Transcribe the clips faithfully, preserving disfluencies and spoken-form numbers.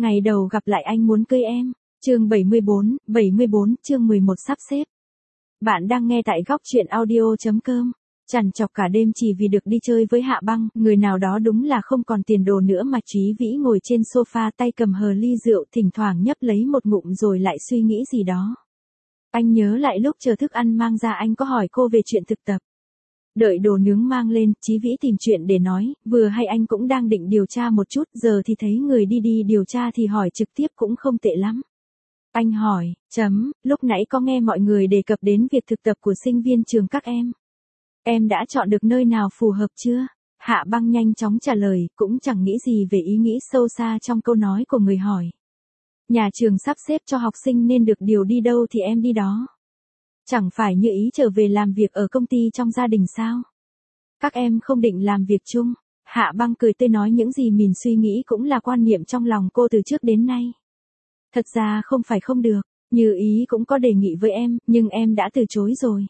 Ngày đầu gặp lại anh muốn cưới em. Chương bảy mươi bốn, bảy mươi bốn, chương mười một sắp xếp. Bạn đang nghe tại góc truyện audio chấm com. Trằn trọc cả đêm chỉ vì được đi chơi với Hạ Băng, người nào đó đúng là không còn tiền đồ nữa mà Chí Vĩ ngồi trên sofa tay cầm hờ ly rượu, thỉnh thoảng nhấp lấy một ngụm rồi lại suy nghĩ gì đó. Anh nhớ lại lúc chờ thức ăn mang ra anh có hỏi cô về chuyện thực tập. Đợi đồ nướng mang lên, Chí Vĩ tìm chuyện để nói, vừa hay anh cũng đang định điều tra một chút, giờ thì thấy người đi đi điều tra thì hỏi trực tiếp cũng không tệ lắm. Anh hỏi, chấm, lúc nãy có nghe mọi người đề cập đến việc thực tập của sinh viên trường các em. Em đã chọn được nơi nào phù hợp chưa? Hạ Băng nhanh chóng trả lời, cũng chẳng nghĩ gì về ý nghĩ sâu xa trong câu nói của người hỏi. Nhà trường sắp xếp cho học sinh nên được điều đi đâu thì em đi đó. Chẳng phải như ý trở về làm việc ở công ty trong gia đình sao? Các em không định làm việc chung. Hạ Băng cười tươi nói những gì mình suy nghĩ cũng là quan niệm trong lòng cô từ trước đến nay. Thật ra không phải không được, Như Ý cũng có đề nghị với em, nhưng em đã từ chối rồi.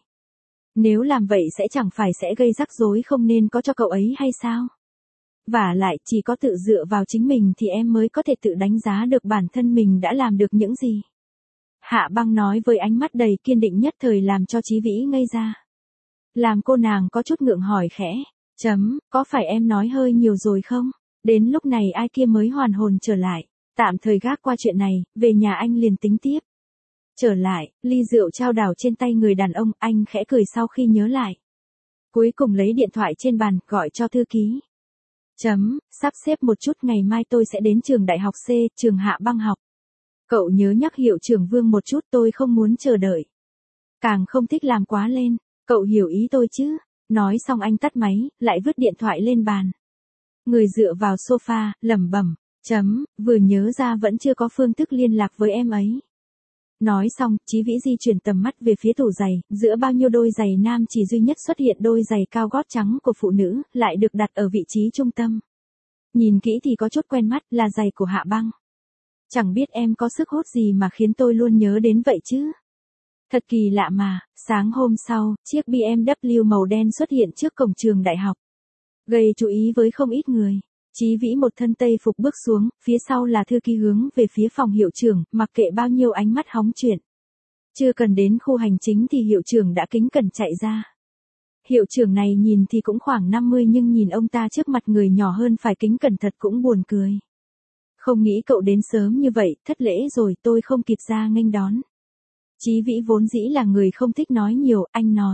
Nếu làm vậy sẽ chẳng phải sẽ gây rắc rối không nên có cho cậu ấy hay sao? Vả lại, chỉ có tự dựa vào chính mình thì em mới có thể tự đánh giá được bản thân mình đã làm được những gì. Hạ Băng nói với ánh mắt đầy kiên định nhất thời làm cho Chí Vĩ ngây ra. Làm cô nàng có chút ngượng hỏi khẽ, chấm, có phải em nói hơi nhiều rồi không? Đến lúc này ai kia mới hoàn hồn trở lại, tạm thời gác qua chuyện này, về nhà anh liền tính tiếp. Trở lại, ly rượu trao đảo trên tay người đàn ông, anh khẽ cười sau khi nhớ lại. Cuối cùng lấy điện thoại trên bàn, gọi cho thư ký. Chấm, sắp xếp một chút ngày mai tôi sẽ đến trường đại học C, trường Hạ Băng học. Cậu nhớ nhắc hiệu trưởng Vương một chút, tôi không muốn chờ đợi. Càng không thích làm quá lên, cậu hiểu ý tôi chứ? Nói xong anh tắt máy, lại vứt điện thoại lên bàn. Người dựa vào sofa, lẩm bẩm, chấm, vừa nhớ ra vẫn chưa có phương thức liên lạc với em ấy. Nói xong, Chí Vĩ di chuyển tầm mắt về phía tủ giày, giữa bao nhiêu đôi giày nam chỉ duy nhất xuất hiện đôi giày cao gót trắng của phụ nữ, lại được đặt ở vị trí trung tâm. Nhìn kỹ thì có chút quen mắt, là giày của Hạ Băng. Chẳng biết em có sức hút gì mà khiến tôi luôn nhớ đến vậy chứ? Thật kỳ lạ mà, sáng hôm sau, chiếc bê em vê màu đen xuất hiện trước cổng trường đại học. Gây chú ý với không ít người. Chí Vĩ một thân tây phục bước xuống, phía sau là thư ký hướng về phía phòng hiệu trưởng, mặc kệ bao nhiêu ánh mắt hóng chuyện. Chưa cần đến khu hành chính thì hiệu trưởng đã kính cẩn chạy ra. Hiệu trưởng này nhìn thì cũng khoảng năm mươi nhưng nhìn ông ta trước mặt người nhỏ hơn phải kính cẩn thật cũng buồn cười. Không nghĩ cậu đến sớm như vậy, thất lễ rồi, tôi không kịp ra nghênh đón. Chí Vĩ vốn dĩ là người không thích nói nhiều, anh nói.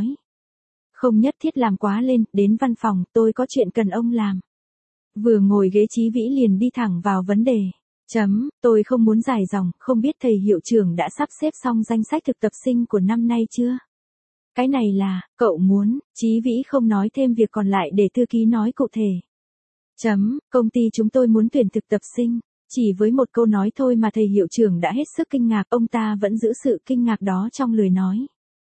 Không nhất thiết làm quá lên, đến văn phòng, tôi có chuyện cần ông làm. Vừa ngồi ghế Chí Vĩ liền đi thẳng vào vấn đề. Chấm, tôi không muốn dài dòng, không biết thầy hiệu trưởng đã sắp xếp xong danh sách thực tập sinh của năm nay chưa? Cái này là, cậu muốn, Chí Vĩ không nói thêm việc còn lại để thư ký nói cụ thể. Chấm, công ty chúng tôi muốn tuyển thực tập sinh. Chỉ với một câu nói thôi mà thầy hiệu trưởng đã hết sức kinh ngạc, ông ta vẫn giữ sự kinh ngạc đó trong lời nói.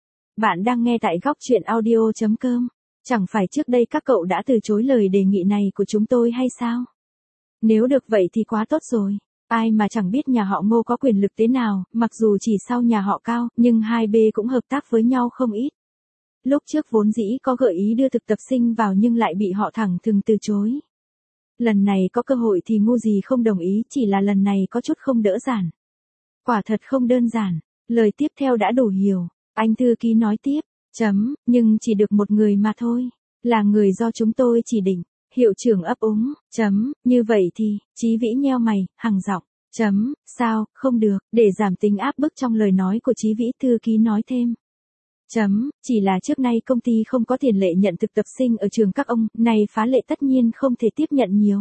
Bạn đang nghe tại góc truyện audio chấm com. Chẳng phải trước đây các cậu đã từ chối lời đề nghị này của chúng tôi hay sao? Nếu được vậy thì quá tốt rồi. Ai mà chẳng biết nhà họ Ngô có quyền lực thế nào, mặc dù chỉ sau nhà họ Cao, nhưng hai bên cũng hợp tác với nhau không ít. Lúc trước vốn dĩ có gợi ý đưa thực tập sinh vào nhưng lại bị họ thẳng thừng từ chối. Lần này có cơ hội thì ngu gì không đồng ý, chỉ là lần này có chút không đỡ giản. Quả thật không đơn giản, lời tiếp theo đã đủ hiểu, anh thư ký nói tiếp, chấm, nhưng chỉ được một người mà thôi, là người do chúng tôi chỉ định, hiệu trưởng ấp úng, chấm, như vậy thì, Chí Vĩ nheo mày, hằng giọng, chấm, sao, không được, để giảm tính áp bức trong lời nói của Chí Vĩ thư ký nói thêm. Chấm, chỉ là trước nay công ty không có tiền lệ nhận thực tập sinh ở trường các ông, này phá lệ tất nhiên không thể tiếp nhận nhiều.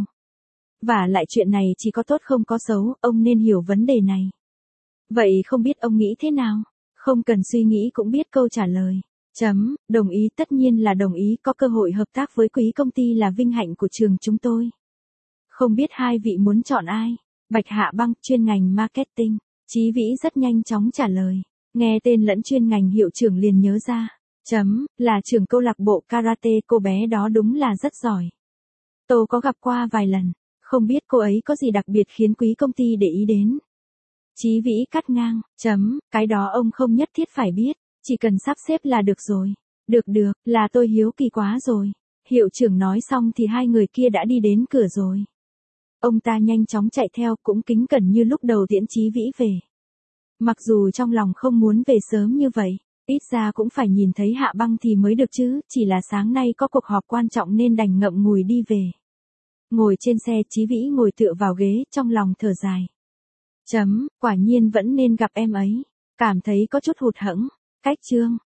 Và lại chuyện này chỉ có tốt không có xấu, ông nên hiểu vấn đề này. Vậy không biết ông nghĩ thế nào? Không cần suy nghĩ cũng biết câu trả lời. Chấm, đồng ý, tất nhiên là đồng ý, có cơ hội hợp tác với quý công ty là vinh hạnh của trường chúng tôi. Không biết hai vị muốn chọn ai? Bạch Hạ Băng, chuyên ngành marketing. Chí Vĩ rất nhanh chóng trả lời. Nghe tên lẫn chuyên ngành hiệu trưởng liền nhớ ra. Chấm, là trưởng câu lạc bộ karate, cô bé đó đúng là rất giỏi. Tôi có gặp qua vài lần, không biết cô ấy có gì đặc biệt khiến quý công ty để ý đến. Chí Vĩ cắt ngang, chấm, cái đó ông không nhất thiết phải biết, chỉ cần sắp xếp là được rồi. Được được, là tôi hiếu kỳ quá rồi. Hiệu trưởng nói xong thì hai người kia đã đi đến cửa rồi. Ông ta nhanh chóng chạy theo, cũng kính cẩn như lúc đầu tiễn Chí Vĩ về. Mặc dù trong lòng không muốn về sớm như vậy, ít ra cũng phải nhìn thấy Hạ Băng thì mới được chứ, chỉ là sáng nay có cuộc họp quan trọng nên đành ngậm ngùi đi về. Ngồi trên xe, Chí Vĩ ngồi tựa vào ghế, trong lòng thở dài. Chấm, quả nhiên vẫn nên gặp em ấy. Cảm thấy có chút hụt hẫng. Cách chương